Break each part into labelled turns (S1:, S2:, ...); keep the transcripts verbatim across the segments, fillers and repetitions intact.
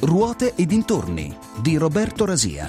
S1: Ruote e dintorni di Roberto Rasia.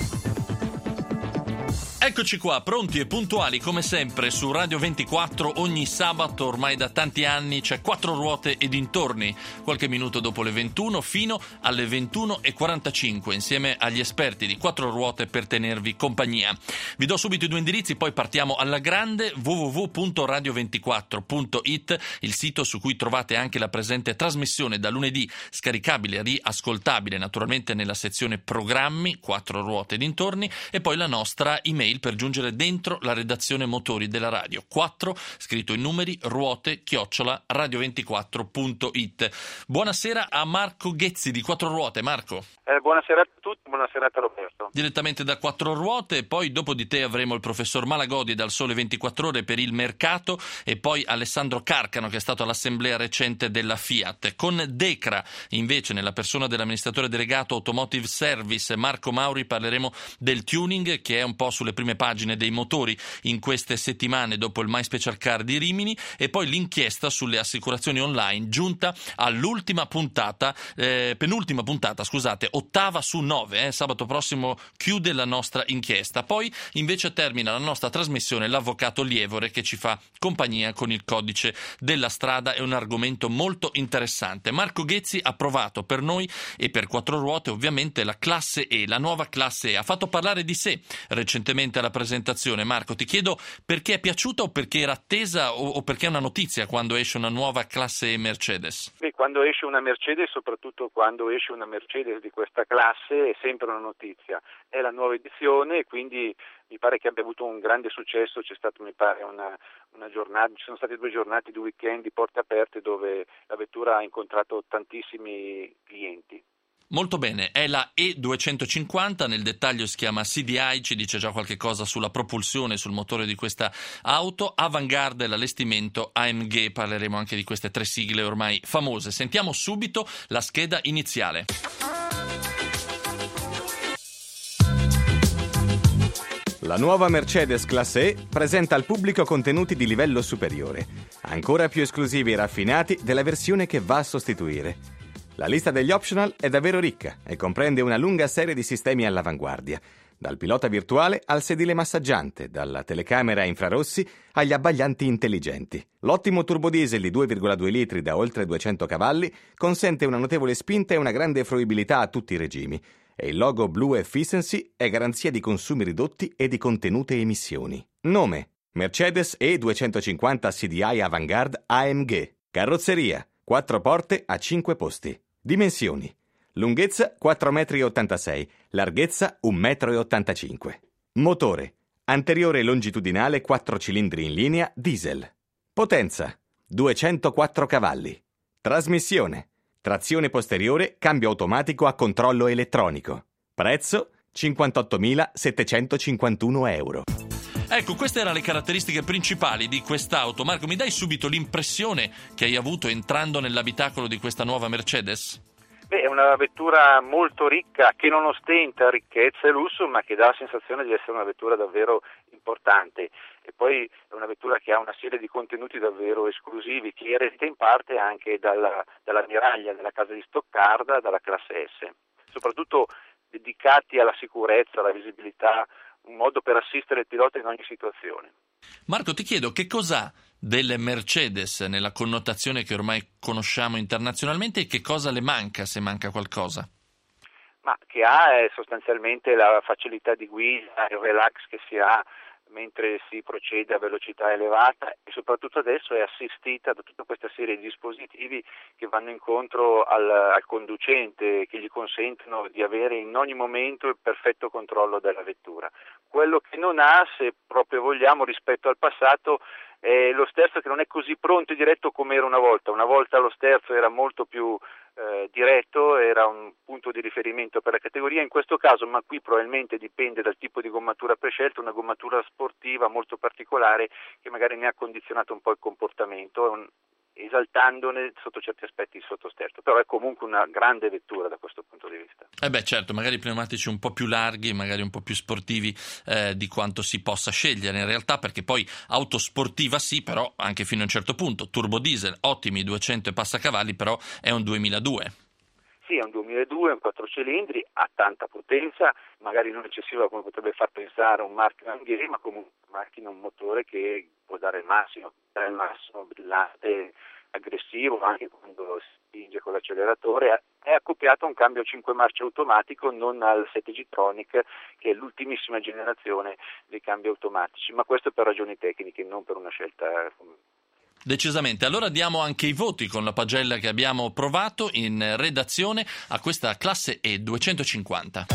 S2: Eccoci qua, pronti e puntuali come sempre su Radio ventiquattro. Ogni sabato ormai da tanti anni c'è Quattro Ruote e dintorni, qualche minuto dopo le ventuno fino alle ventuno e quarantacinque, insieme agli esperti di Quattro Ruote per tenervi compagnia. Vi do subito i due indirizzi, poi partiamo alla grande: w w w punto radio ventiquattro punto i t, il sito su cui trovate anche la presente trasmissione da lunedì, scaricabile, riascoltabile naturalmente nella sezione programmi Quattro Ruote e dintorni, e poi la nostra email per giungere dentro la redazione motori della radio. quattro, scritto in numeri, ruote, chiocciola, radio ventiquattro punto i t. Buonasera a Marco Ghezzi di Quattro Ruote. Marco.
S3: Eh, buonasera a tutti, buonasera a Roberto.
S2: Direttamente da Quattro Ruote, poi dopo di te avremo il professor Malagodi dal Sole ventiquattro Ore per il mercato, e poi Alessandro Carcano, che è stato all'assemblea recente della Fiat. Con Decra, invece, nella persona dell'amministratore delegato Automotive Service Marco Mauri, parleremo del tuning, che è un po' sulle prime pagine dei motori in queste settimane dopo il My Special Car di Rimini, e poi l'inchiesta sulle assicurazioni online, giunta all'ultima puntata, eh, penultima puntata, scusate, ottava su nove, eh, sabato prossimo chiude la nostra inchiesta. Poi invece termina la nostra trasmissione l'avvocato Lievore, che ci fa compagnia con il codice della strada. È un argomento molto interessante. Marco Ghezzi ha provato per noi e per Quattro Ruote ovviamente la classe E, la nuova classe E. Ha fatto parlare di sé recentemente alla presentazione. Marco, ti chiedo perché è piaciuta, o perché era attesa, o, o perché è una notizia quando esce una nuova classe E Mercedes?
S3: Beh, quando esce una Mercedes, soprattutto quando esce una Mercedes di questa classe, è sempre una notizia. È la nuova edizione e quindi mi pare che abbia avuto un grande successo. C'è stato, mi pare, una, una giornata, ci sono stati due giornate, due weekend di porte aperte dove la vettura ha incontrato tantissimi clienti.
S2: Molto bene, è la E duecentocinquanta, nel dettaglio si chiama C D I, ci dice già qualche cosa sulla propulsione, sul motore di questa auto. Avantgarde, l'allestimento, A M G, parleremo anche di queste tre sigle ormai famose. Sentiamo subito la scheda iniziale.
S4: La nuova Mercedes Classe E presenta al pubblico contenuti di livello superiore, ancora più esclusivi e raffinati della versione che va a sostituire. La lista degli optional è davvero ricca e comprende una lunga serie di sistemi all'avanguardia, dal pilota virtuale al sedile massaggiante, dalla telecamera a infrarossi agli abbaglianti intelligenti. L'ottimo turbodiesel di due virgola due litri da oltre duecento cavalli consente una notevole spinta e una grande fruibilità a tutti i regimi, e il logo Blue Efficiency è garanzia di consumi ridotti e di contenute emissioni. Nome: Mercedes E duecentocinquanta C D I Avantgarde A M G. Carrozzeria: quattro porte a cinque posti. Dimensioni: lunghezza quattro virgola ottantasei metri, larghezza un virgola ottantacinque metri. Motore: anteriore longitudinale quattro cilindri in linea diesel. Potenza: duecentoquattro cavalli. Trasmissione: trazione posteriore, cambio automatico a controllo elettronico. Prezzo: cinquantottomilasettecentocinquantuno euro.
S2: Ecco, queste erano le caratteristiche principali di quest'auto. Marco, mi dai subito l'impressione che hai avuto entrando nell'abitacolo di questa nuova Mercedes?
S3: Beh, è una vettura molto ricca, che non ostenta ricchezza e lusso, ma che dà la sensazione di essere una vettura davvero importante. E poi è una vettura che ha una serie di contenuti davvero esclusivi, che eredita in parte anche dalla, dall'ammiraglia della casa di Stoccarda, dalla classe S, soprattutto dedicati alla sicurezza, alla visibilità, un modo per assistere il pilota in ogni situazione.
S2: Marco, ti chiedo che cos'ha delle Mercedes nella connotazione che ormai conosciamo internazionalmente, e che cosa le manca, se manca qualcosa?
S3: Ma che ha è sostanzialmente la facilità di guida, il relax che si ha mentre si procede a velocità elevata, e soprattutto adesso è assistita da tutta questa serie di dispositivi che vanno incontro al, al conducente, che gli consentono di avere in ogni momento il perfetto controllo della vettura. Quello che non ha, se proprio vogliamo, rispetto al passato, è lo sterzo, che non è così pronto e diretto come era una volta. Una volta lo sterzo era molto più eh, diretto, era un punto di riferimento per la categoria. In questo caso, ma qui probabilmente dipende dal tipo di gommatura prescelta, una gommatura sportiva molto particolare che magari ne ha condizionato un po' il comportamento. È un, esaltandone sotto certi aspetti il sottosterzo, però è comunque una grande vettura da questo punto di vista.
S2: Eh beh, certo, magari pneumatici un po' più larghi, magari un po' più sportivi eh, di quanto si possa scegliere in realtà, perché poi auto sportiva sì, però anche fino a un certo punto, turbo diesel, ottimi duecento e passa cavalli, però è un duemiladue.
S3: Sì, è un duemiladue, un quattro cilindri, ha tanta potenza, magari non eccessiva come potrebbe far pensare un marchio Anghieri, ma comunque una macchina, un motore che può dare il massimo, dare il massimo brillante, aggressivo, anche quando si spinge con l'acceleratore. È accoppiato a un cambio a cinque marce automatico, non al sette G-Tronic, che è l'ultimissima generazione dei cambi automatici, ma questo per ragioni tecniche, non per una scelta.
S2: Decisamente. Allora diamo anche i voti con la pagella che abbiamo provato in redazione a questa classe E duecentocinquanta.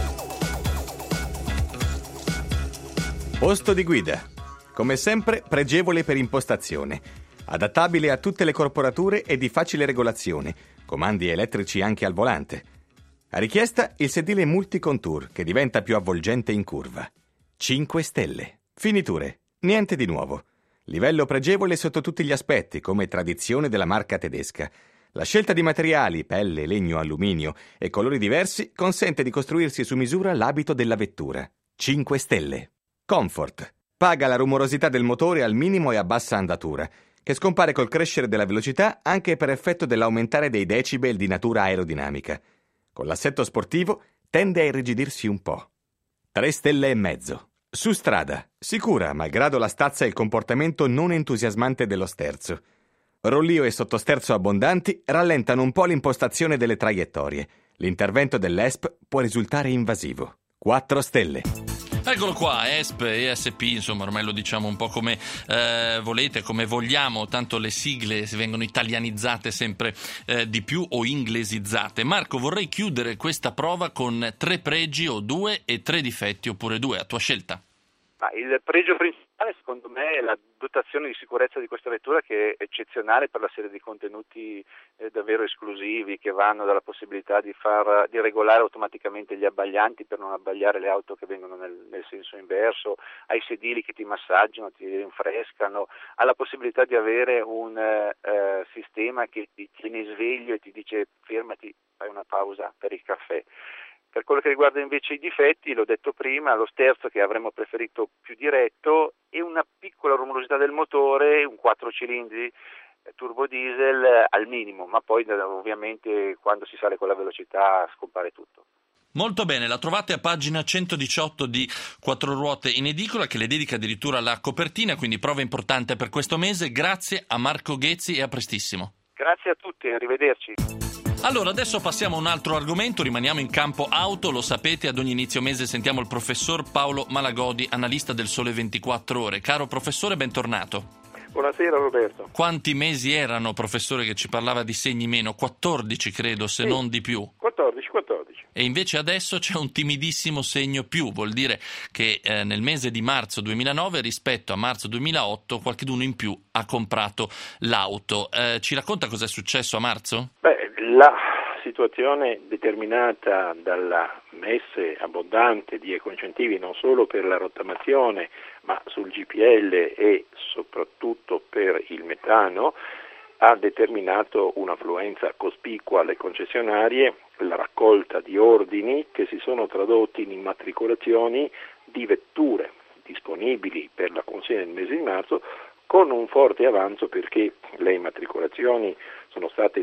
S4: Posto di guida. Come sempre, pregevole per impostazione. Adattabile a tutte le corporature e di facile regolazione. Comandi elettrici anche al volante. A richiesta, il sedile multicontour che diventa più avvolgente in curva. cinque stelle. Finiture. Niente di nuovo. Livello pregevole sotto tutti gli aspetti, come tradizione della marca tedesca. La scelta di materiali, pelle, legno, alluminio e colori diversi consente di costruirsi su misura l'abito della vettura. cinque stelle. Comfort. Paga la rumorosità del motore al minimo e a bassa andatura, che scompare col crescere della velocità anche per effetto dell'aumentare dei decibel di natura aerodinamica. Con l'assetto sportivo tende a irrigidirsi un po'. tre stelle e mezzo. Su strada, sicura, malgrado la stazza e il comportamento non entusiasmante dello sterzo. Rollio e sottosterzo abbondanti rallentano un po' l'impostazione delle traiettorie. L'intervento dell'E S P può risultare invasivo. quattro stelle.
S2: Eccolo qua, E S P, E S P, insomma ormai lo diciamo un po' come eh, volete, come vogliamo, tanto le sigle si vengono italianizzate sempre eh, di più o inglesizzate. Marco, vorrei chiudere questa prova con tre pregi o due e tre difetti oppure due, a tua scelta.
S3: Ma il pregio principale secondo me è la dotazione di sicurezza di questa vettura, che è eccezionale per la serie di contenuti eh, davvero esclusivi, che vanno dalla possibilità di far di regolare automaticamente gli abbaglianti per non abbagliare le auto che vengono nel, nel senso inverso, ai sedili che ti massaggiano, ti rinfrescano, alla possibilità di avere un eh, eh, sistema che ti tiene sveglio e ti dice fermati, fai una pausa per il caffè. Per quello che riguarda invece i difetti, l'ho detto prima, lo sterzo che avremmo preferito più diretto e una piccola rumorosità del motore, un quattro cilindri turbo diesel al minimo, ma poi ovviamente quando si sale con la velocità scompare tutto.
S2: Molto bene, la trovate a pagina centodiciotto di Quattro Ruote in edicola, che le dedica addirittura la copertina, quindi prova importante per questo mese. Grazie a Marco Ghezzi e a prestissimo.
S3: Grazie a tutti, arrivederci.
S2: Allora, adesso passiamo a un altro argomento, rimaniamo in campo auto, lo sapete, ad ogni inizio mese sentiamo il professor Paolo Malagodi, analista del Sole ventiquattro Ore. Caro professore, bentornato.
S5: Buonasera Roberto.
S2: Quanti mesi erano, professore, che ci parlava di segni meno? quattordici credo, se
S5: sì,
S2: non di più.
S5: quattordici, quattordici.
S2: E invece adesso c'è un timidissimo segno più, vuol dire che eh, nel mese di marzo duemilanove rispetto a marzo duemilaotto qualcuno in più ha comprato l'auto. Eh, ci racconta cosa è successo a marzo?
S5: Beh, la situazione determinata dalla messe abbondante di ecoincentivi non solo per la rottamazione ma sul G P L e soprattutto per il metano ha determinato un'affluenza cospicua alle concessionarie, la raccolta di ordini che si sono tradotti in immatricolazioni di vetture disponibili per la consegna nel mese di marzo, con un forte avanzo perché le immatricolazioni sono state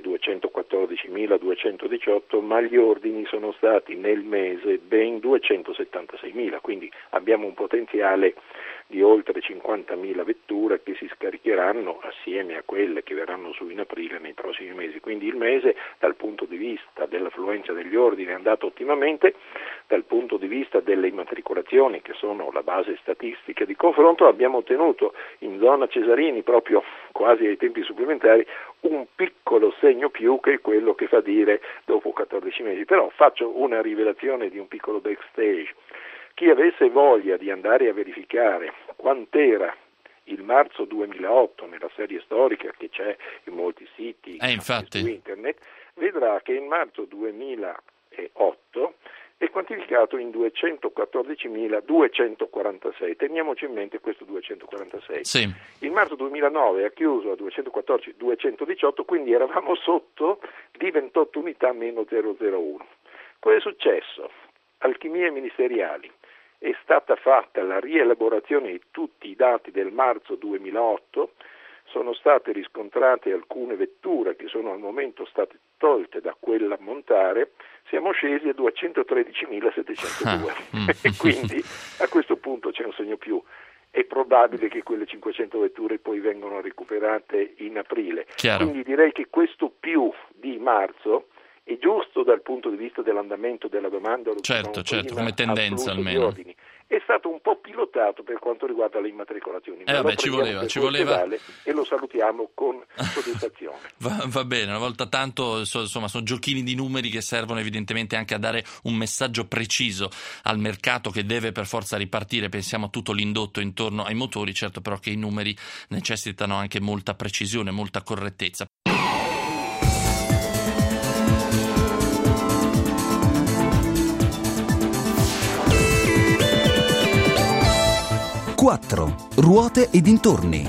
S5: duecentoquattordicimiladuecentodiciotto, ma gli ordini sono stati nel mese ben duecentosettantaseimila, quindi abbiamo un potenziale di oltre cinquantamila vetture che si scaricheranno assieme a quelle che verranno su in aprile nei prossimi mesi. Quindi il mese dal punto di vista dell'affluenza degli ordini è andato ottimamente, dal punto di vista delle immatricolazioni che sono la base statistica di confronto abbiamo ottenuto in zona Cesarini proprio quasi ai tempi supplementari un piccolo segno più che è quello che fa dire dopo quattordici mesi. Però faccio una rivelazione di un piccolo backstage. Chi avesse voglia di andare a verificare quant'era il marzo duemilaotto nella serie storica che c'è in molti siti
S2: eh, infatti.
S5: su internet, vedrà che il marzo duemilaotto è quantificato in duecentoquattordicimiladuecentoquarantasei. Teniamoci in mente questo duecentoquarantasei.
S2: Sì.
S5: Il marzo duemilanove ha chiuso a duecentoquattordici duecentodiciotto, quindi eravamo sotto di ventotto unità meno zero zero uno. Cosa è successo? Alchimie ministeriali. È stata fatta la rielaborazione di tutti i dati del marzo duemilaotto, sono state riscontrate alcune vetture che sono al momento state tolte da quell'ammontare, siamo scesi a duecentotredicimilasettecentodue e quindi a questo punto c'è un segno più. È probabile che quelle cinquecento vetture poi vengano recuperate in aprile.
S2: Chiaro.
S5: Quindi direi che questo più di marzo è giusto dal punto di vista dell'andamento della domanda,
S2: certo, certo, come tendenza almeno.
S5: È stato un po' pilotato per quanto riguarda le immatricolazioni.
S2: Eh vabbè, ci voleva, ci voleva.
S5: E lo salutiamo con soddisfazione.
S2: va, va bene, una volta tanto, so, insomma, sono giochini di numeri che servono evidentemente anche a dare un messaggio preciso al mercato che deve per forza ripartire. Pensiamo a tutto l'indotto intorno ai motori, certo però che i numeri necessitano anche molta precisione, molta correttezza.
S1: quattro. Ruote e dintorni.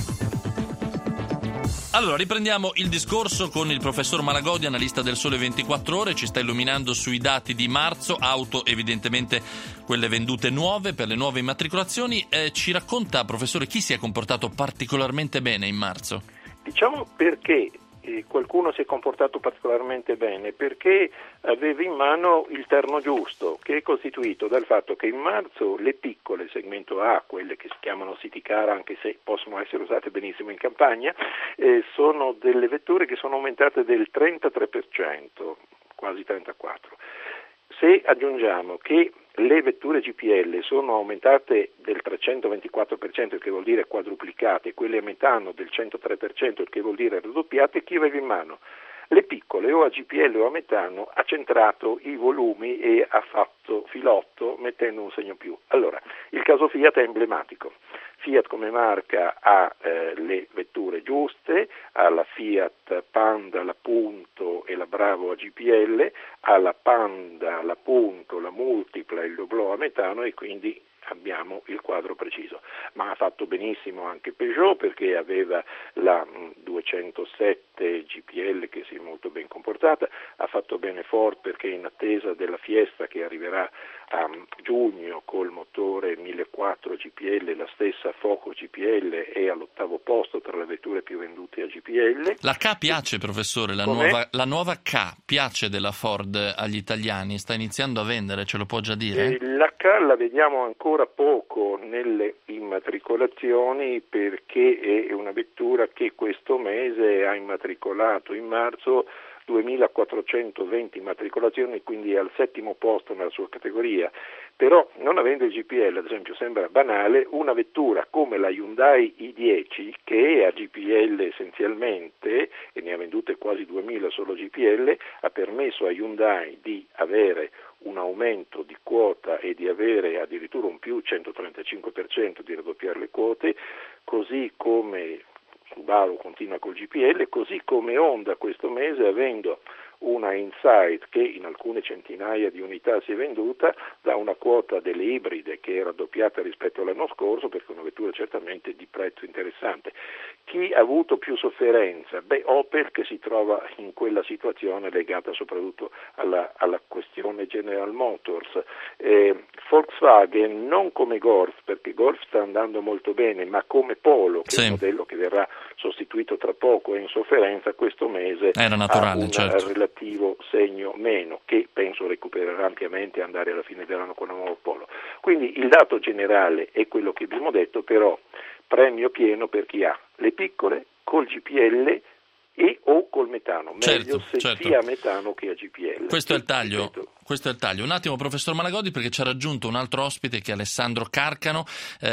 S2: Allora, riprendiamo il discorso con il professor Malagodi, analista del Sole ventiquattro Ore, ci sta illuminando sui dati di marzo, auto evidentemente quelle vendute nuove per le nuove immatricolazioni. Eh, ci racconta, professore, chi si è comportato particolarmente bene in marzo?
S5: Diciamo perché qualcuno si è comportato particolarmente bene, perché aveva in mano il terno giusto, che è costituito dal fatto che in marzo le piccole segmento A, quelle che si chiamano city car anche se possono essere usate benissimo in campagna, eh, sono delle vetture che sono aumentate del trentatré per cento, quasi trentaquattro per cento. Se aggiungiamo che le vetture G P L sono aumentate del trecentoventiquattro per cento, il che vuol dire quadruplicate, e quelle a metano del centotré per cento, il che vuol dire raddoppiate, chi aveva in mano? Le piccole, o a G P L o a metano, ha centrato i volumi e ha fatto filotto mettendo un segno più. Allora, il caso Fiat è emblematico. Fiat come marca ha eh, le vetture giuste, ha la Fiat Panda, la Punto e la Bravo a G P L, ha la Panda, la Punto, la Multipla e il Doblò a metano, e quindi abbiamo il quadro preciso. Ma ha fatto benissimo anche Peugeot, perché aveva la duecentosette G P L che si è molto ben comportata, ha fatto bene Ford perché in attesa della Fiesta che arriverà a giugno col motore millequattrocento G P L, la stessa Foco G P L è all'ottavo posto tra le vetture più vendute a G P L.
S2: La K piace, professore, la nuova, la nuova K piace della Ford agli italiani, sta iniziando a vendere, ce lo può già dire?
S5: Eh, la K la vediamo ancora poco nelle immatricolazioni, perché è una vettura che questo mese ha immatricolato in marzo duemilaquattrocentoventi immatricolazioni, quindi è al settimo posto nella sua categoria. Però, non avendo il G P L, ad esempio, sembra banale, una vettura come la Hyundai i dieci, che è a G P L essenzialmente, e ne ha vendute quasi duemila solo G P L, ha permesso a Hyundai di avere un aumento di quota e di avere addirittura un più centotrentacinque per cento, di raddoppiare le quote, così come Subaru continua col G P L, così come Honda questo mese, avendo una Insight che in alcune centinaia di unità si è venduta, da una quota delle ibride che è raddoppiata rispetto all'anno scorso, perché è una vettura certamente di prezzo interessante. Chi ha avuto più sofferenza? Beh, Opel, che si trova in quella situazione legata soprattutto alla, alla questione General Motors. Eh, Volkswagen non come Golf, perché Golf sta andando molto bene, ma come Polo, che sì, è un modello che verrà sostituito tra poco, è in sofferenza questo mese.
S2: Era naturale,
S5: ha un
S2: certo.
S5: relativo segno meno, che penso recupererà ampiamente e andare alla fine dell'anno con un nuovo Polo. Quindi il dato generale è quello che abbiamo detto, però premio pieno per chi ha le piccole col G P L e o col metano, meglio
S2: certo,
S5: se
S2: certo.
S5: sia a metano che a G P L.
S2: Questo è il taglio.
S5: Ripeto.
S2: Questo è il taglio. Un attimo, professor Malagodi, perché ci ha raggiunto un altro ospite che è Alessandro Carcano,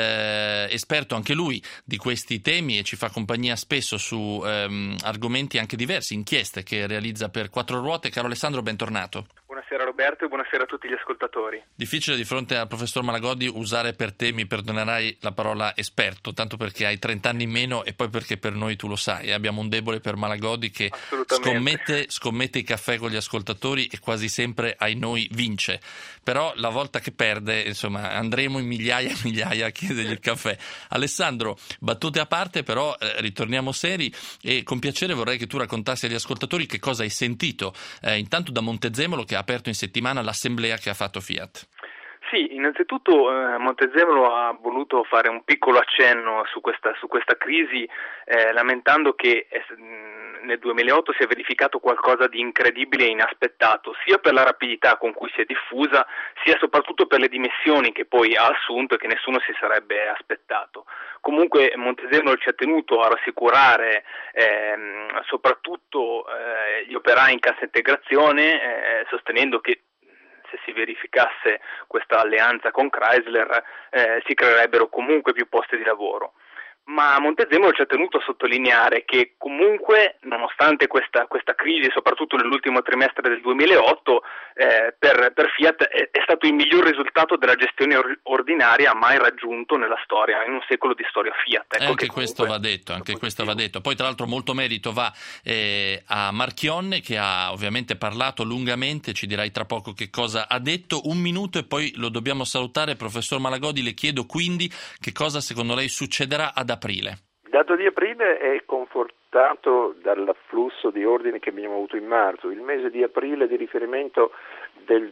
S2: eh, esperto anche lui di questi temi e ci fa compagnia spesso su ehm, argomenti anche diversi, inchieste che realizza per Quattro Ruote. Caro Alessandro, bentornato.
S6: Buonasera Roberto e buonasera a tutti gli ascoltatori.
S2: Difficile di fronte al professor Malagodi usare per te, mi perdonerai, la parola esperto, tanto perché hai trenta anni in meno e poi perché per noi, tu lo sai, abbiamo un debole per Malagodi che scommette, scommette i caffè con gli ascoltatori e quasi sempre ai noi vince, però la volta che perde, insomma, andremo in migliaia e migliaia a chiedergli il caffè. Alessandro, battute a parte, però eh, ritorniamo seri e con piacere vorrei che tu raccontassi agli ascoltatori che cosa hai sentito eh, intanto da Montezemolo, che ha aperto in settimana l'assemblea che ha fatto Fiat.
S6: Sì, innanzitutto eh, Montezemolo ha voluto fare un piccolo accenno su questa, su questa crisi, eh, lamentando che eh, nel duemilaotto si è verificato qualcosa di incredibile e inaspettato, sia per la rapidità con cui si è diffusa, sia soprattutto per le dimensioni che poi ha assunto e che nessuno si sarebbe aspettato. Comunque Montezemolo ci ha tenuto a rassicurare ehm, soprattutto eh, gli operai in cassa integrazione, eh, sostenendo che se si verificasse questa alleanza con Chrysler eh, si creerebbero comunque più posti di lavoro. Ma Montezemolo ci ha tenuto a sottolineare che comunque, nonostante questa, questa crisi, soprattutto nell'ultimo trimestre del duemilaotto, eh, per, per Fiat è, è stato il miglior risultato della gestione or- ordinaria mai raggiunto nella storia, in un secolo di storia Fiat. Ecco,
S2: e anche
S6: che
S2: questo va detto, anche questo va detto. Poi tra l'altro molto merito va eh, a Marchionne, che ha ovviamente parlato lungamente, ci dirai tra poco che cosa ha detto. Un minuto e poi lo dobbiamo salutare. Professor Malagodi, le chiedo quindi che cosa secondo lei succederà ad aprile.
S5: Il dato di aprile è confortato dall'afflusso di ordini che abbiamo avuto in marzo. Il mese di aprile di riferimento del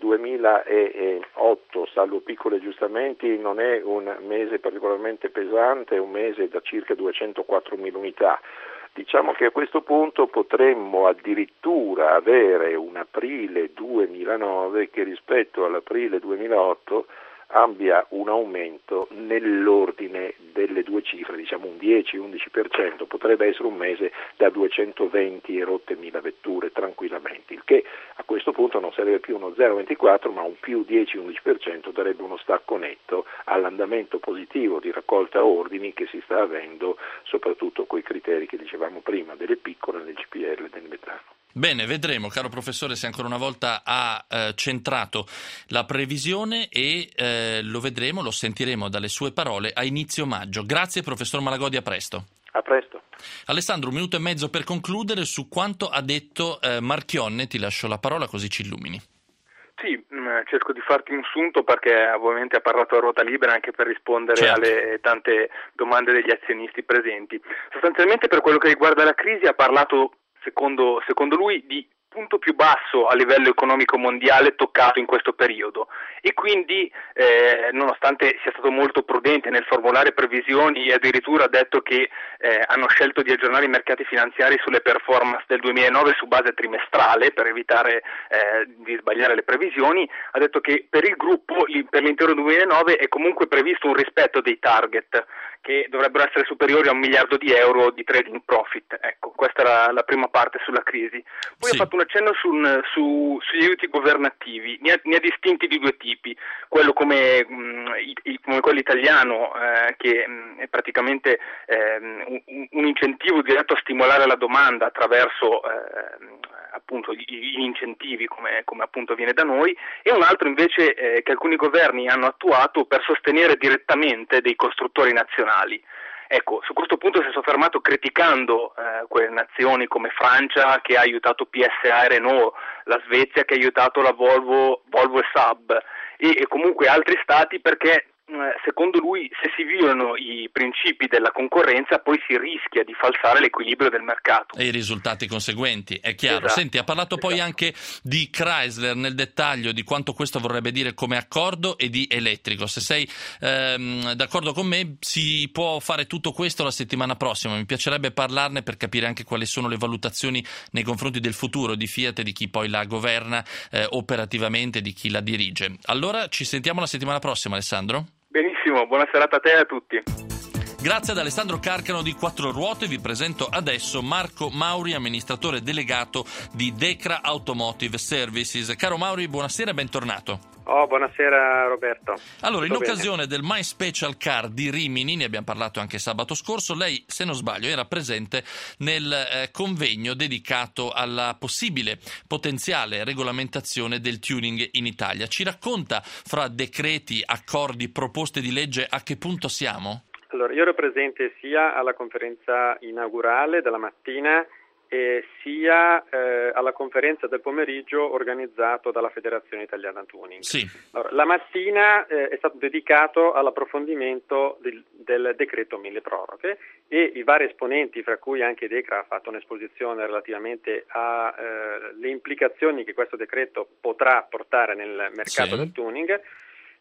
S5: duemilaotto, salvo piccoli aggiustamenti, non è un mese particolarmente pesante, è un mese da circa duecentoquattromila unità. Diciamo che a questo punto potremmo addirittura avere un aprile duemilanove che rispetto all'aprile duemilaotto abbia un aumento nell'ordine delle due cifre, diciamo un dieci undici per cento, potrebbe essere un mese da duecentoventi e rotte mila vetture tranquillamente, il che a questo punto non sarebbe più uno zero virgola ventiquattro ma un più dieci undici per cento, darebbe uno stacco netto all'andamento positivo di raccolta ordini che si sta avendo soprattutto coi criteri che dicevamo prima, delle piccole, del C P L e del metano.
S2: Bene, vedremo, caro professore, se ancora una volta ha eh, centrato la previsione e eh, lo vedremo, lo sentiremo dalle sue parole a inizio maggio. Grazie professor Malagodi, a presto.
S5: A presto.
S2: Alessandro, un minuto e mezzo per concludere su quanto ha detto eh, Marchionne, ti lascio la parola così ci illumini.
S6: Sì, mh, cerco di farti un sunto perché ovviamente ha parlato a ruota libera anche per rispondere
S2: Certo.
S6: alle tante domande degli azionisti presenti. Sostanzialmente per quello che riguarda la crisi ha parlato Secondo, secondo lui, di punto più basso a livello economico mondiale toccato in questo periodo e quindi eh, nonostante sia stato molto prudente nel formulare previsioni e addirittura ha detto che eh, hanno scelto di aggiornare i mercati finanziari sulle performance del duemilanove su base trimestrale per evitare eh, di sbagliare le previsioni, ha detto che per il gruppo, per l'intero duemilanove è comunque previsto un rispetto dei target che dovrebbero essere superiori a un miliardo di euro di trading profit. Ecco, questa era la prima parte sulla crisi. Poi
S2: Sì.
S6: ha fatto un accenno sul, su, sugli aiuti governativi, ne ha, ne ha distinti di due tipi, quello come, mh, il, come quello italiano eh, che mh, è praticamente eh, un, un incentivo diretto a stimolare la domanda attraverso eh, appunto gli, gli incentivi come, come appunto avviene da noi, e un altro invece eh, che alcuni governi hanno attuato per sostenere direttamente dei costruttori nazionali. Ecco, su questo punto si è soffermato criticando eh, quelle nazioni come Francia che ha aiutato P S A e Renault, la Svezia che ha aiutato la Volvo, Volvo e Saab e, e comunque altri stati perché secondo lui se si violano i principi della concorrenza poi si rischia di falsare l'equilibrio del mercato.
S2: E i risultati conseguenti, è chiaro.
S6: Esatto.
S2: Senti, ha parlato poi
S6: Esatto.
S2: anche di Chrysler nel dettaglio, di quanto questo vorrebbe dire come accordo e di elettrico. Se sei ehm, d'accordo con me, si può fare tutto questo la settimana prossima. Mi piacerebbe parlarne per capire anche quali sono le valutazioni nei confronti del futuro di Fiat e di chi poi la governa eh, operativamente, di chi la dirige. Allora ci sentiamo la settimana prossima, Alessandro.
S6: Benissimo, buona serata a te e a tutti.
S2: Grazie ad Alessandro Carcano di Quattro Ruote, vi presento adesso Marco Mauri, amministratore delegato di Decra Automotive Services. Caro Mauri, buonasera e bentornato.
S7: Oh, buonasera Roberto.
S2: Allora, in
S7: Tutto
S2: occasione del My Special Car di Rimini, ne abbiamo parlato anche sabato scorso, lei, se non sbaglio, era presente nel eh, convegno dedicato alla possibile potenziale regolamentazione del tuning in Italia. Ci racconta, fra decreti, accordi, proposte di legge, a che punto siamo?
S7: Allora, io ero presente sia alla conferenza inaugurale della mattina e sia eh, alla conferenza del pomeriggio organizzato dalla Federazione Italiana Tuning.
S2: Sì.
S7: Allora, la mattina eh, è stato dedicato all'approfondimento del, del decreto mille proroghe e i vari esponenti, fra cui anche Decra ha fatto un'esposizione relativamente alle eh, implicazioni che questo decreto potrà portare nel mercato
S2: Sì.
S7: del tuning.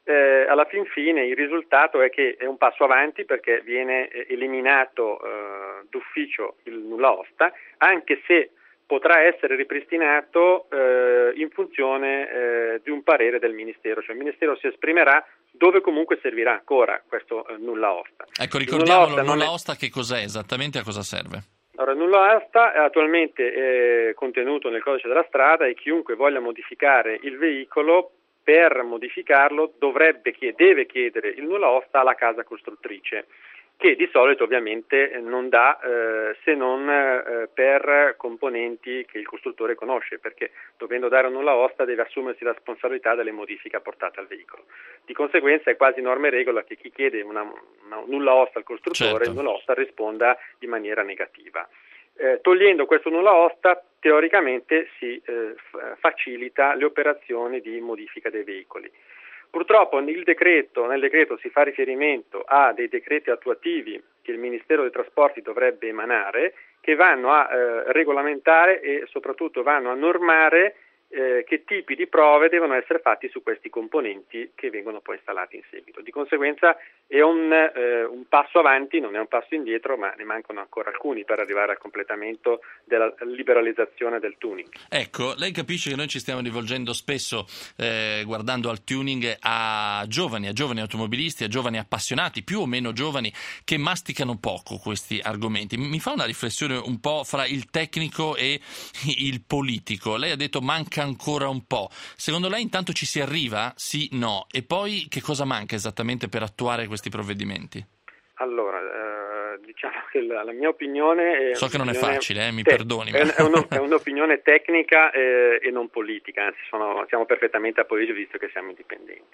S7: eh, alla fin fine il risultato è che è un passo avanti, perché viene eliminato eh, d'ufficio il nulla osta, anche se potrà essere ripristinato eh, in funzione eh, di un parere del Ministero, cioè il Ministero si esprimerà dove comunque servirà ancora questo eh, nulla osta.
S2: Ecco, ricordiamolo, il nulla
S7: è...
S2: osta che cos'è esattamente, a cosa serve?
S7: Allora, il nulla osta è attualmente è contenuto nel codice della strada, e chiunque voglia modificare il veicolo, per modificarlo dovrebbe deve chiedere il nulla osta alla casa costruttrice, che di solito ovviamente non dà eh, se non eh, per componenti che il costruttore conosce, perché dovendo dare un nulla osta deve assumersi la responsabilità delle modifiche apportate al veicolo. Di conseguenza è quasi norma e regola che chi chiede una, una nulla osta al costruttore, certo, il nulla osta risponda in maniera negativa. Eh, togliendo questo nulla osta, teoricamente si eh, f- facilita le operazioni di modifica dei veicoli. Purtroppo nel decreto, nel decreto si fa riferimento a dei decreti attuativi che il Ministero dei Trasporti dovrebbe emanare, che vanno a eh, regolamentare e soprattutto vanno a normare eh, che tipi di prove devono essere fatti su questi componenti che vengono poi installati in seguito. Di conseguenza è un, eh, un passo avanti, non è un passo indietro, ma ne mancano ancora alcuni per arrivare al completamento della liberalizzazione del tuning.
S2: Ecco, lei capisce che noi ci stiamo rivolgendo spesso, eh, guardando al tuning, a giovani, a giovani automobilisti, a giovani appassionati, più o meno giovani, che masticano poco questi argomenti. Mi fa una riflessione un po' fra il tecnico e il politico. Lei ha detto manca ancora un po'. Secondo lei intanto ci si arriva? Sì, no. E poi che cosa manca esattamente per attuare questi provvedimenti?
S7: Allora, eh, diciamo che la, la mia opinione... È
S2: so che non è facile, eh, mi
S7: te-
S2: perdoni.
S7: È, è, uno, è un'opinione tecnica eh, e non politica, anzi sono, siamo perfettamente a posto visto che siamo indipendenti.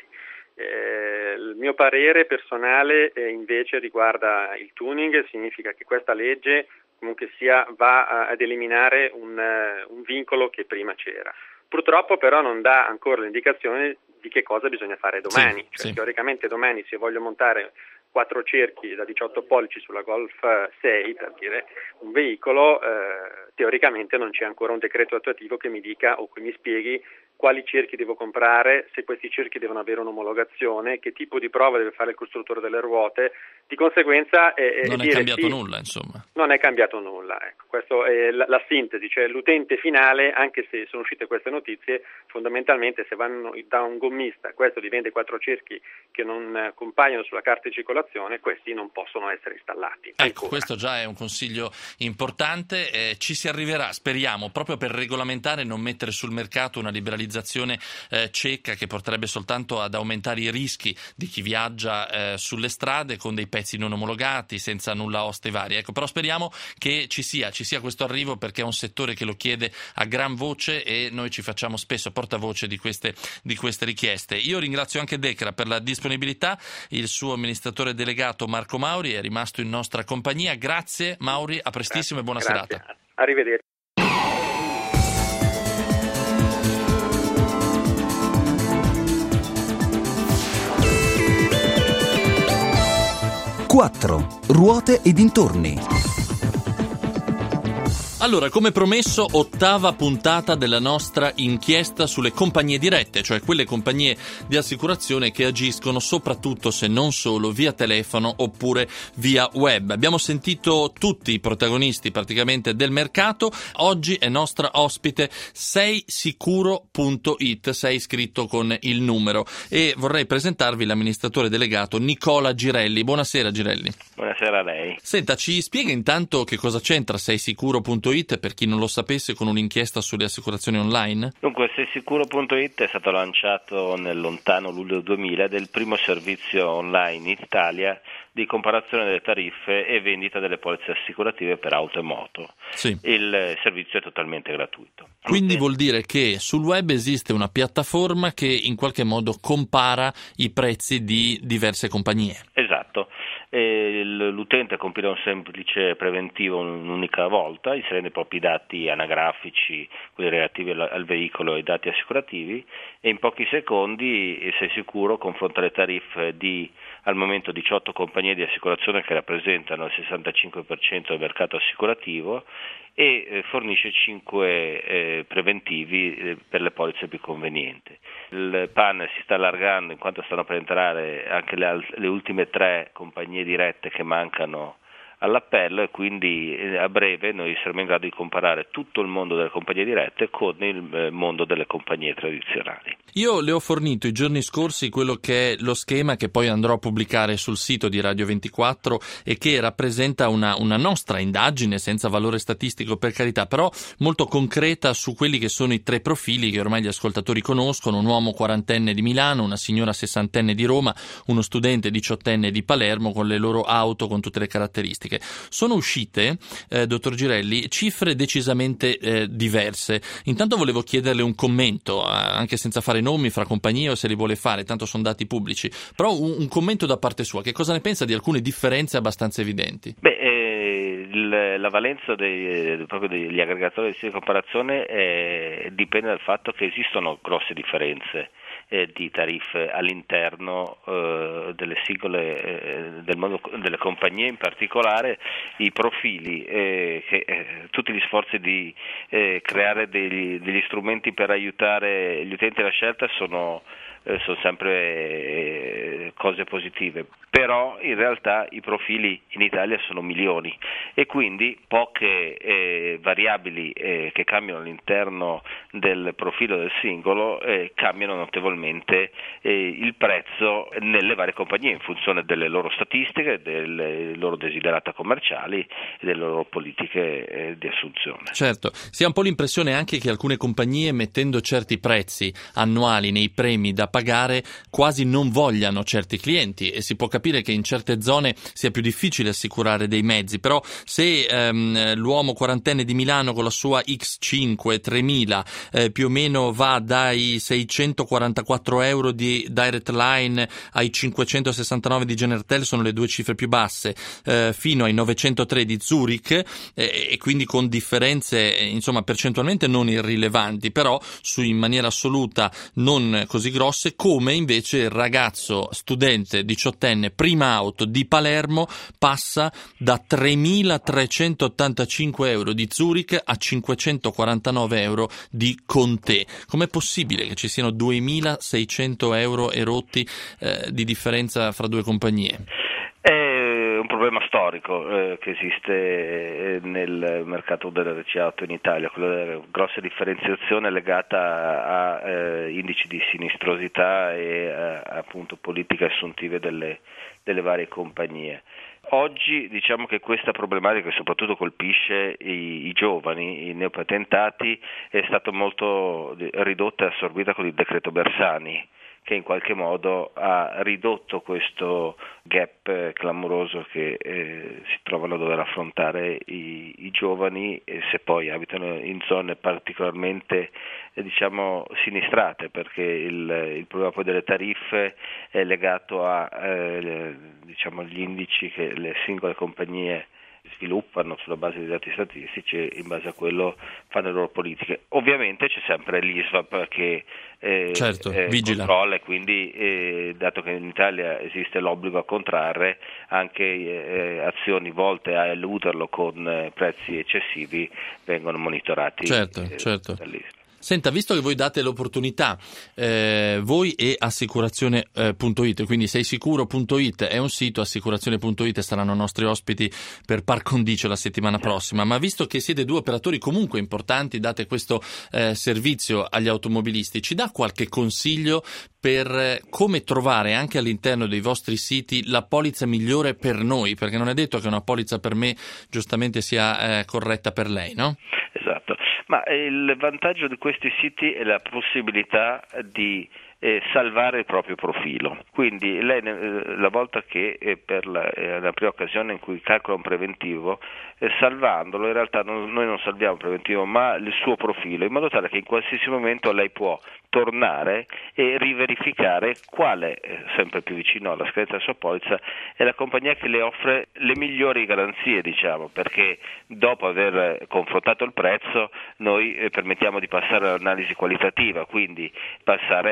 S7: Eh, il mio parere personale eh, invece riguarda il tuning, significa che questa legge comunque sia va a, ad eliminare un, uh, un vincolo che prima c'era. Purtroppo però non dà ancora l'indicazione di che cosa bisogna fare domani, sì, cioè sì. Teoricamente domani se voglio montare quattro cerchi da diciotto pollici sulla Golf sei, per dire, un veicolo, eh, teoricamente non c'è ancora un decreto attuativo che mi dica o che mi spieghi quali cerchi devo comprare, se questi cerchi devono avere un'omologazione, che tipo di prova deve fare il costruttore delle ruote. Di conseguenza è,
S2: non è
S7: dire,
S2: cambiato
S7: sì,
S2: nulla, insomma.
S7: Non è cambiato nulla, ecco. Questa è la, la sintesi, cioè l'utente finale, anche se sono uscite queste notizie, fondamentalmente se vanno da un gommista, questo gli vende quattro cerchi che non compaiono sulla carta di circolazione, questi non possono essere installati.
S2: Ecco,
S7: ancora.
S2: Questo già è un consiglio importante, eh, ci si arriverà, speriamo, proprio per regolamentare e non mettere sul mercato una liberalizzazione eh, cieca che porterebbe soltanto ad aumentare i rischi di chi viaggia eh, sulle strade con dei pezzi non omologati, senza nulla oste vari. Ecco, però speriamo che ci sia, ci sia questo arrivo, perché è un settore che lo chiede a gran voce e noi ci facciamo spesso portavoce di queste, di queste richieste. Io ringrazio anche Decra per la disponibilità, il suo amministratore delegato Marco Mauri è rimasto in nostra compagnia. Grazie Mauri, a prestissimo. Grazie, e buona
S7: grazie.
S2: serata.
S7: Arrivederci.
S1: quattro. Ruote e dintorni.
S2: Allora, come promesso, ottava puntata della nostra inchiesta sulle compagnie dirette, cioè quelle compagnie di assicurazione che agiscono soprattutto, se non solo, via telefono oppure via web. Abbiamo sentito tutti i protagonisti praticamente del mercato. Oggi è nostra ospite sei sicuro punto it, sei scritto con il numero, e vorrei presentarvi l'amministratore delegato Nicola Girelli. Buonasera Girelli.
S8: Buonasera a lei.
S2: Senta, ci spiega intanto che cosa c'entra sei sicuro punto it per chi non lo sapesse con un'inchiesta sulle assicurazioni online?
S8: Dunque, sei sicuro punto it è stato lanciato nel lontano luglio duemila ed è il primo servizio online in Italia di comparazione delle tariffe e vendita delle polizze assicurative per auto e moto.
S2: Sì.
S8: Il servizio è totalmente gratuito.
S2: Quindi vuol dire che sul web esiste una piattaforma che in qualche modo compara i prezzi di diverse compagnie.
S8: Esatto. E l'utente compirà un semplice preventivo un'unica volta, inserendo i propri dati anagrafici, quelli relativi al, al veicolo e i dati assicurativi, e in pochi secondi, sei sicuro, confronta le tariffe di al momento diciotto compagnie di assicurazione che rappresentano il sessantacinque per cento del mercato assicurativo e eh, fornisce cinque eh, preventivi eh, per le polizze più convenienti. Il panel si sta allargando in quanto stanno per entrare anche le, le ultime tre compagnie dirette che mancano all'appello, e quindi a breve noi saremo in grado di comparare tutto il mondo delle compagnie dirette con il mondo delle compagnie tradizionali.
S2: Io le ho fornito i giorni scorsi quello che è lo schema che poi andrò a pubblicare sul sito di Radio ventiquattro e che rappresenta una, una nostra indagine senza valore statistico, per carità, però molto concreta su quelli che sono i tre profili che ormai gli ascoltatori conoscono: un uomo quarantenne di Milano, una signora sessantenne di Roma, uno studente diciottenne di Palermo, con le loro auto, con tutte le caratteristiche. Sono uscite, eh, dottor Girelli, cifre decisamente eh, diverse. Intanto volevo chiederle un commento, eh, anche senza fare nomi, fra compagnie, o se li vuole fare, tanto sono dati pubblici, però un, un commento da parte sua. Che cosa ne pensa di alcune differenze abbastanza evidenti?
S8: Beh, eh, il, la valenza dei, proprio degli aggregatori di comparazione eh, dipende dal fatto che esistono grosse differenze Eh, di tariffe all'interno eh, delle singole eh, del mondo delle compagnie, in particolare i profili eh, che eh, tutti gli sforzi di eh, creare degli, degli strumenti per aiutare gli utenti alla scelta sono eh, sono sempre eh, cose positive, però in realtà i profili in Italia sono milioni e quindi poche eh, variabili eh, che cambiano all'interno del profilo del singolo eh, cambiano notevolmente eh, il prezzo nelle varie compagnie in funzione delle loro statistiche, delle loro desiderata commerciali e delle loro politiche eh, di assunzione.
S2: Certo, si ha un po' l'impressione anche che alcune compagnie, mettendo certi prezzi annuali nei premi da pagare, quasi non vogliano certi clienti, e si può capire che in certe zone sia più difficile assicurare dei mezzi, però se ehm, l'uomo quarantenne di Milano con la sua X cinque tremila eh, più o meno va dai seicentoquarantaquattro euro di Direct Line ai cinquecentosessantanove di Genertel, sono le due cifre più basse, eh, fino ai novecentotre di Zurich, eh, e quindi con differenze eh, insomma percentualmente non irrilevanti, però su in maniera assoluta non così grosse, come invece il ragazzo studente diciottenne prima auto di Palermo passa da tremilatrecentottantacinque euro di Zurich a cinquecentoquarantanove euro di Conté. Com'è possibile che ci siano duemilaseicento euro erotti eh, di differenza fra due compagnie?
S8: È un problema storico eh, che esiste nel mercato delle R C auto in Italia, quella della grossa differenziazione legata a eh, indici di sinistrosità e a, appunto politiche assuntive delle, delle varie compagnie. Oggi diciamo che questa problematica, che soprattutto colpisce i, i giovani, i neopatentati, è stata molto ridotta e assorbita con il decreto Bersani, che in qualche modo ha ridotto questo gap eh, clamoroso che eh, si trovano a dover affrontare i, i giovani, e se poi abitano in zone particolarmente eh, diciamo sinistrate, perché il, il problema poi delle tariffe è legato a eh, diciamo gli indici che le singole compagnie sviluppano sulla base dei dati statistici e in base a quello fanno le loro politiche. Ovviamente c'è sempre l'I S V A P che eh,
S2: certo,
S8: eh,
S2: vigila.
S8: controlla, e quindi eh, dato che in Italia esiste l'obbligo a contrarre, anche eh, azioni volte a eluderlo con eh, prezzi eccessivi vengono monitorati
S2: certo,
S8: eh,
S2: certo.
S8: dall'I S V A P.
S2: Senta, visto che voi date l'opportunità, eh, voi e assicurazione punto it, quindi seisicuro punto it è un sito, assicurazione punto it saranno nostri ospiti per par condicio la settimana prossima, ma visto che siete due operatori comunque importanti, date questo eh, servizio agli automobilisti, ci dà qualche consiglio per come trovare anche all'interno dei vostri siti la polizza migliore per noi? Perché non è detto che una polizza per me giustamente sia eh, corretta per lei, no?
S8: Esatto, ma il vantaggio di questi siti è la possibilità di eh, salvare il proprio profilo. Quindi lei eh, la volta che eh, per la, eh, la prima occasione in cui calcola un preventivo, eh, salvandolo in realtà non, noi non salviamo il preventivo ma il suo profilo, in modo tale che in qualsiasi momento lei può tornare e riverificare quale, eh, sempre più vicino alla scadenza della sua polizza, è la compagnia che le offre le migliori garanzie, diciamo, perché dopo aver confrontato il prezzo noi eh, permettiamo di passare all'analisi qualitativa, quindi passare alla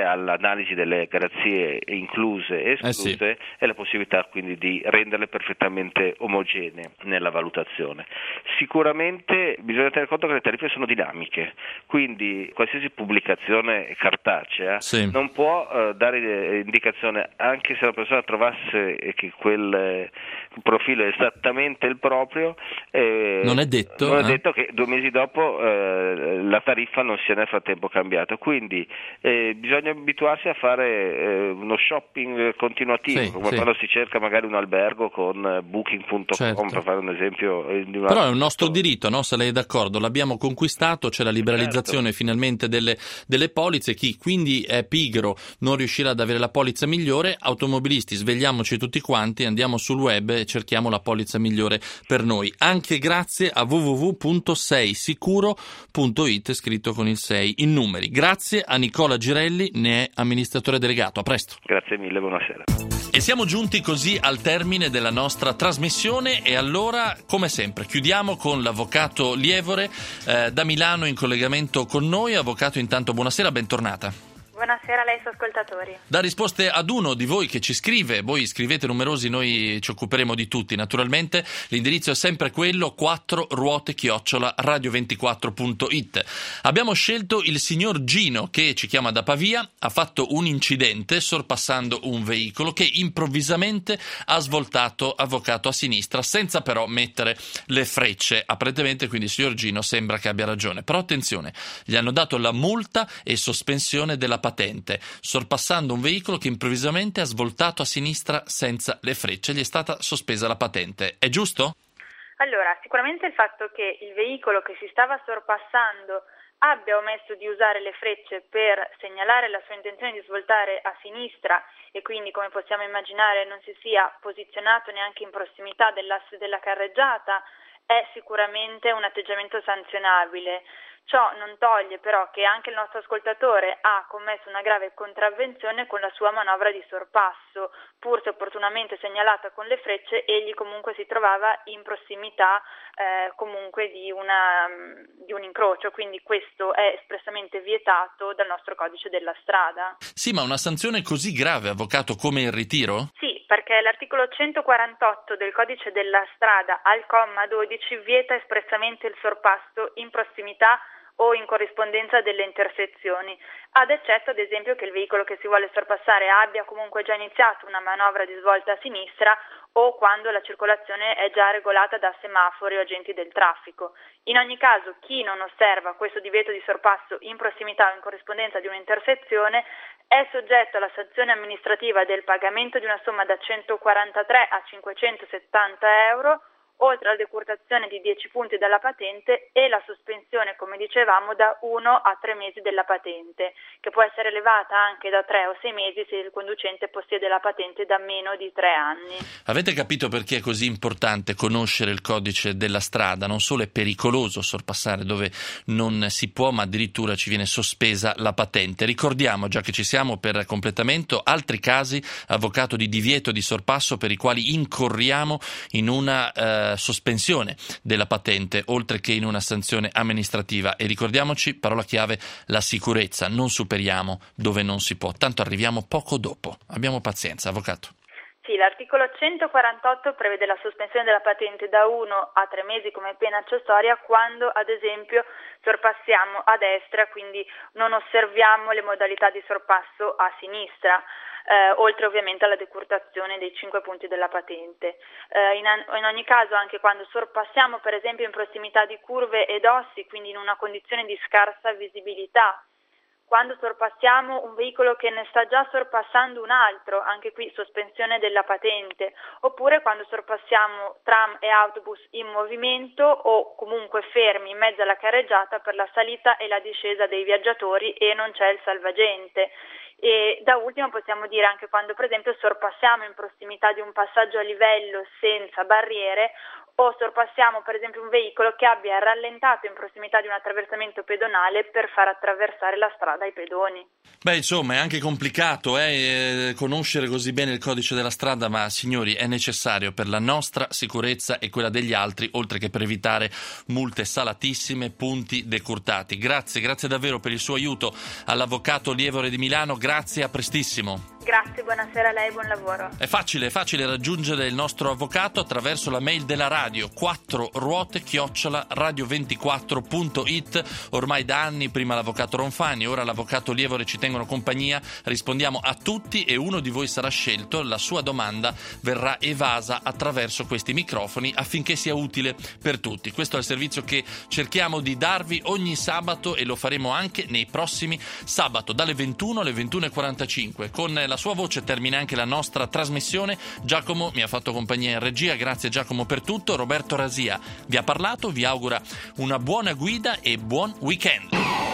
S8: l'analisi delle garanzie incluse e escluse eh sì. e la possibilità quindi di renderle perfettamente omogenee nella valutazione. Sicuramente bisogna tenere conto che le tariffe sono dinamiche, quindi qualsiasi pubblicazione cartacea sì. non può uh, dare indicazione, anche se la persona trovasse che quel eh, profilo è esattamente il proprio, eh, non è detto, non è eh? detto che due mesi dopo eh, la tariffa non sia nel frattempo cambiata, quindi eh, bisogna abituarsi a fare eh, uno shopping continuativo, sì, come sì. quando si cerca magari un albergo con booking punto com, certo. per fare un esempio di una...
S2: Però è un nostro diritto, no? Se lei è d'accordo, l'abbiamo conquistato, c'è la liberalizzazione certo. finalmente delle, delle polizze, chi quindi è pigro non riuscirà ad avere la polizza migliore. Automobilisti, svegliamoci tutti quanti, andiamo sul web e cerchiamo la polizza migliore per noi, anche grazie a w w w punto sei sicuro punto it, scritto con il sei in numeri. Grazie a Nicola Girelli, ne è amministratore delegato. A presto.
S8: Grazie mille, buonasera.
S2: E siamo giunti così al termine della nostra trasmissione e allora, come sempre, chiudiamo con l'avvocato Lievore eh, da Milano in collegamento con noi. Avvocato, intanto buonasera, bentornata.
S9: Buonasera a lei, suoi ascoltatori.
S2: Da risposte ad uno di voi che ci scrive, voi scrivete numerosi, noi ci occuperemo di tutti naturalmente, l'indirizzo è sempre quello, quattro ruote chiocciola radio ventiquattro punto it. Abbiamo scelto il signor Gino che ci chiama da Pavia, ha fatto un incidente sorpassando un veicolo che improvvisamente ha svoltato avvocato a sinistra senza però mettere le frecce. Apparentemente quindi il signor Gino sembra che abbia ragione, però attenzione, gli hanno dato la multa e sospensione della patente, sorpassando un veicolo che improvvisamente ha svoltato a sinistra senza le frecce, gli è stata sospesa la patente. È giusto?
S9: Allora, sicuramente il fatto che il veicolo che si stava sorpassando abbia omesso di usare le frecce per segnalare la sua intenzione di svoltare a sinistra e quindi, come possiamo immaginare, non si sia posizionato neanche in prossimità dell'asse della carreggiata, è sicuramente un atteggiamento sanzionabile. Ciò non toglie però che anche il nostro ascoltatore ha commesso una grave contravvenzione con la sua manovra di sorpasso, pur se opportunamente segnalata con le frecce, egli comunque si trovava in prossimità eh, comunque di, una, di un incrocio, quindi questo è espressamente vietato dal nostro codice della strada.
S2: Sì, ma una sanzione così grave, avvocato, come il ritiro?
S9: Sì, perché l'articolo centoquarantotto del codice della strada al comma dodici vieta espressamente il sorpasso in prossimità o in corrispondenza delle intersezioni, ad eccetto ad esempio che il veicolo che si vuole sorpassare abbia comunque già iniziato una manovra di svolta a sinistra o quando la circolazione è già regolata da semafori o agenti del traffico. In ogni caso, chi non osserva questo divieto di sorpasso in prossimità o in corrispondenza di un'intersezione è soggetto alla sanzione amministrativa del pagamento di una somma da centoquarantatré a cinquecentosettanta euro, oltre alla decurtazione di dieci punti dalla patente e la sospensione, come dicevamo, da uno a tre mesi della patente, che può essere elevata anche da tre o sei mesi se il conducente possiede la patente da meno di tre anni.
S2: Avete capito perché è così importante conoscere il codice della strada? Non solo è pericoloso sorpassare dove non si può, ma addirittura ci viene sospesa la patente. Ricordiamo, già che ci siamo per completamento, altri casi, avvocato, di divieto di sorpasso per i quali incorriamo in una eh, sospensione della patente oltre che in una sanzione amministrativa. E ricordiamoci, parola chiave, la sicurezza, non superiamo dove non si può, tanto arriviamo poco dopo. Abbiamo pazienza, avvocato.
S9: Sì, l'articolo centoquarantotto prevede la sospensione della patente da uno a tre mesi come pena accessoria quando, ad esempio, sorpassiamo a destra, quindi non osserviamo le modalità di sorpasso a sinistra. Eh, oltre ovviamente alla decurtazione dei cinque punti della patente. Eh, in, an- in ogni caso, anche quando sorpassiamo per esempio in prossimità di curve ed ossi, quindi in una condizione di scarsa visibilità, quando sorpassiamo un veicolo che ne sta già sorpassando un altro, anche qui sospensione della patente, oppure quando sorpassiamo tram e autobus in movimento o comunque fermi in mezzo alla carreggiata per la salita e la discesa dei viaggiatori e non c'è il salvagente. E da ultimo possiamo dire anche quando per esempio sorpassiamo in prossimità di un passaggio a livello senza barriere o sorpassiamo per esempio un veicolo che abbia rallentato in prossimità di un attraversamento pedonale per far attraversare la strada ai pedoni.
S2: Beh, insomma, è anche complicato eh, conoscere così bene il codice della strada, ma signori, è necessario per la nostra sicurezza e quella degli altri, oltre che per evitare multe salatissime, punti decurtati. Grazie, grazie davvero per il suo aiuto all'avvocato Lievore di Milano, grazie, a prestissimo.
S9: Grazie, buonasera a lei, buon lavoro.
S2: È facile, è facile raggiungere il nostro avvocato attraverso la mail della radio, quattro ruote chiocciola radio ventiquattro punto it. Ormai da anni, prima l'avvocato Ronfani, ora l'avvocato Lievore ci tengono compagnia, rispondiamo a tutti e uno di voi sarà scelto, la sua domanda verrà evasa attraverso questi microfoni affinché sia utile per tutti. Questo è il servizio che cerchiamo di darvi ogni sabato e lo faremo anche nei prossimi sabato dalle ventuno alle ventuno e quarantacinque. Con la sua voce termina anche la nostra trasmissione. Giacomo mi ha fatto compagnia in regia, grazie Giacomo per tutto. Roberto Rasia vi ha parlato, vi augura una buona guida e buon weekend.